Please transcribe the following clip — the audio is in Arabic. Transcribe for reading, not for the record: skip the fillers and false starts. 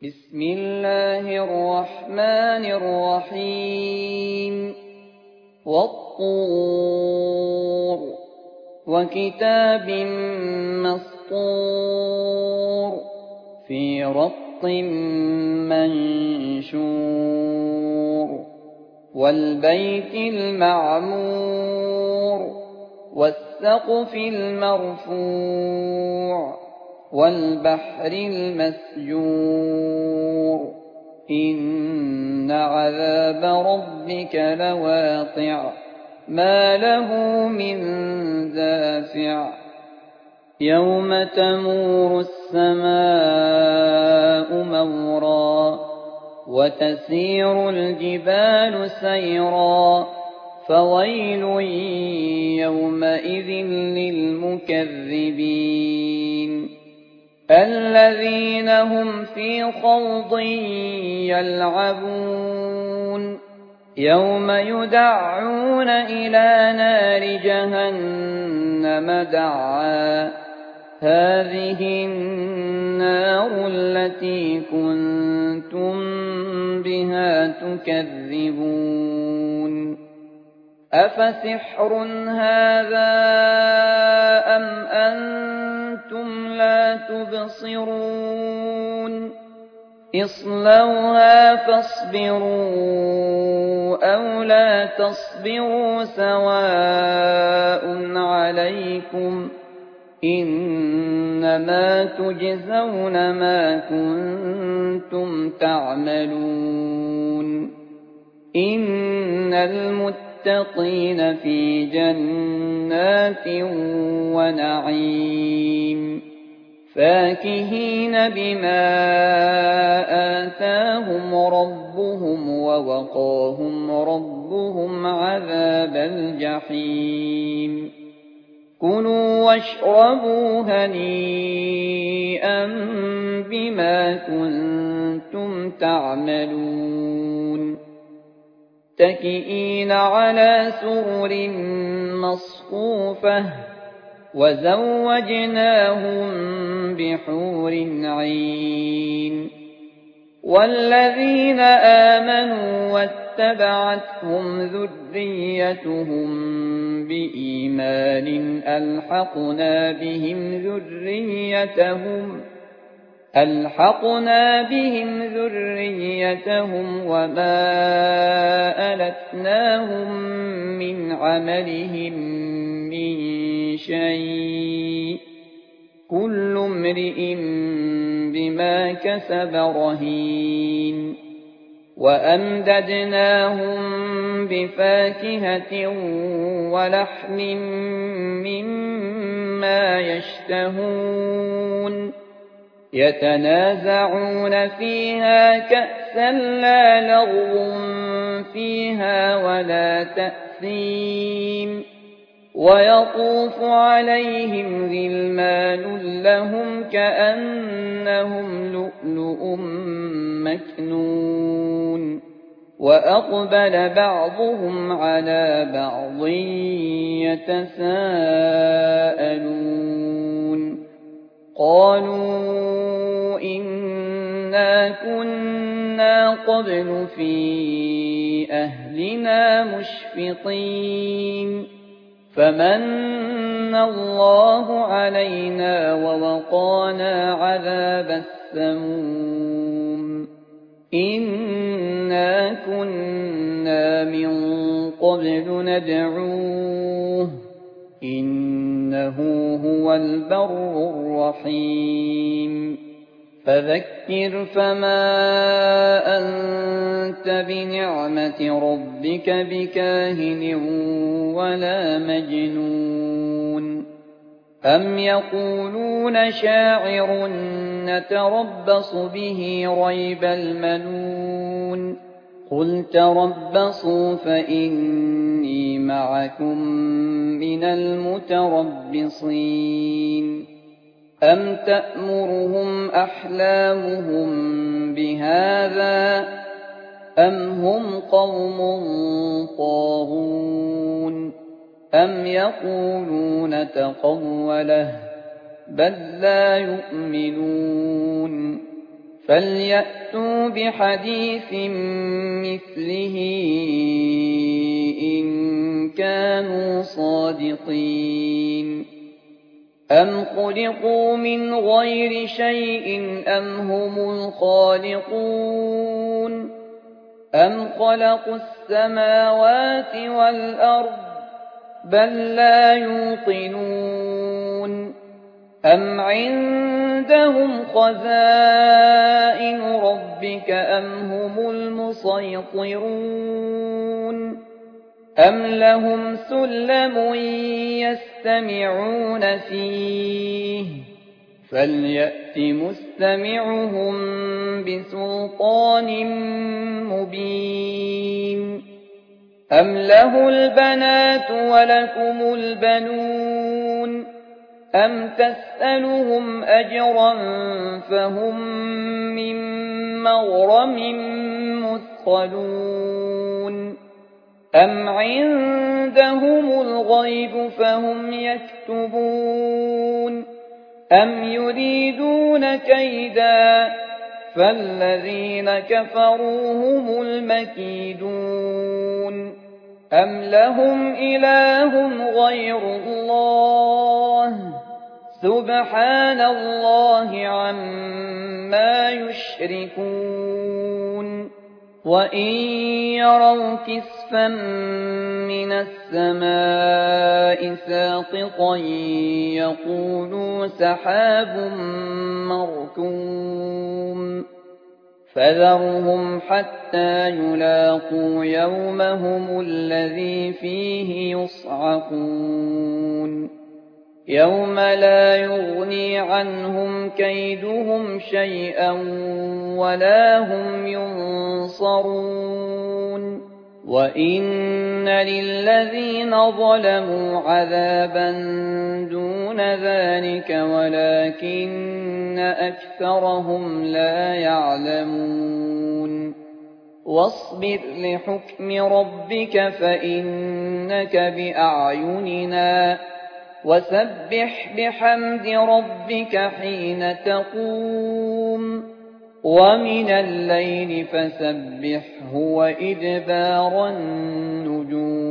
بسم الله الرحمن الرحيم والطور وكتاب مسطور في رق منشور والبيت المعمور والسقف المرفوع والبحر المسجور إن عذاب ربك لواقع ما له من دافع يوم تمور السماء مورا وتسير الجبال سيرا فويل يومئذ للمكذبين الذين هم في خوض يلعبون يوم يدعون إلى نار جهنم دعا هذه النار التي كنتم بها تكذبون أفسحر هذا أم أنتم لا تبصرون اصلوها فاصبروا أو لا تصبروا سواء عليكم إنما تجزون ما كنتم تعملون إن المتقين في جنات ونعيم فاكهين بما آتاهم ربهم ووقاهم ربهم عذاب الجحيم كلوا واشربوا هنيئا بما كنتم تعملون متكئين على سرر مصفوفة وزوجناهم بحور عين والذين آمنوا واتبعتهم ذريتهم بإيمان ألحقنا بهم ذريتهم وما ألتناهم من عملهم من شيء كل امرئ بما كسب رهين وأمددناهم بفاكهة ولحم مما يشتهون يتنازعون فيها كأسا لا لغو فيها ولا تأثيم ويطوف عليهم غلمان لهم كأنهم لؤلؤ مكنون وأقبل بعضهم على بعض يتساءلون قالوا إنا كنا قبل في أهلنا مشفقين فمن الله علينا ووقانا عذاب السموم إنا كنا من قبل ندعوه إنه هو البر الرحيم فذكر فما أنت بنعمة ربك بكاهن ولا مجنون أم يقولون شاعر نتربص به ريب المنون قل تربصوا فإني معكم من المتربصين أم تأمرهم أحلامهم بهذا أم هم قوم طاغون أم يقولون تقوله بل لا يؤمنون فليأتوا بحديث مثله إن كانوا صادقين أم خلقوا من غير شيء أم هم الخالقون أم خلقوا السماوات والأرض بل لا يوقنون أم عندهم خزائن ربك أم هم المسيطرون أم لهم سلم يستمعون فيه فليأت مستمعهم بسلطان مبين أم له البنات ولكم البنون أم تسألهم أجرا فهم من مغرم مثقلون أم عندهم الغيب فهم يكتبون أم يريدون كيدا فالذين كفروا هم المكيدون أم لهم إله غير الله سبحان الله عما يشركون وإن يروا كسفا من السماء ساقطا يقولوا سحاب مركوم فذرهم حتى يلاقوا يومهم الذي فيه يصعقون يوم لا يغني عنهم كيدهم شيئا ولا هم ينصرون وإن للذين ظلموا عذابا دون ذلك ولكن أكثرهم لا يعلمون واصبر لحكم ربك فإنك بأعيننا وسبح بحمد ربك حين تقوم ومن الليل فسبحه وإدبار النجوم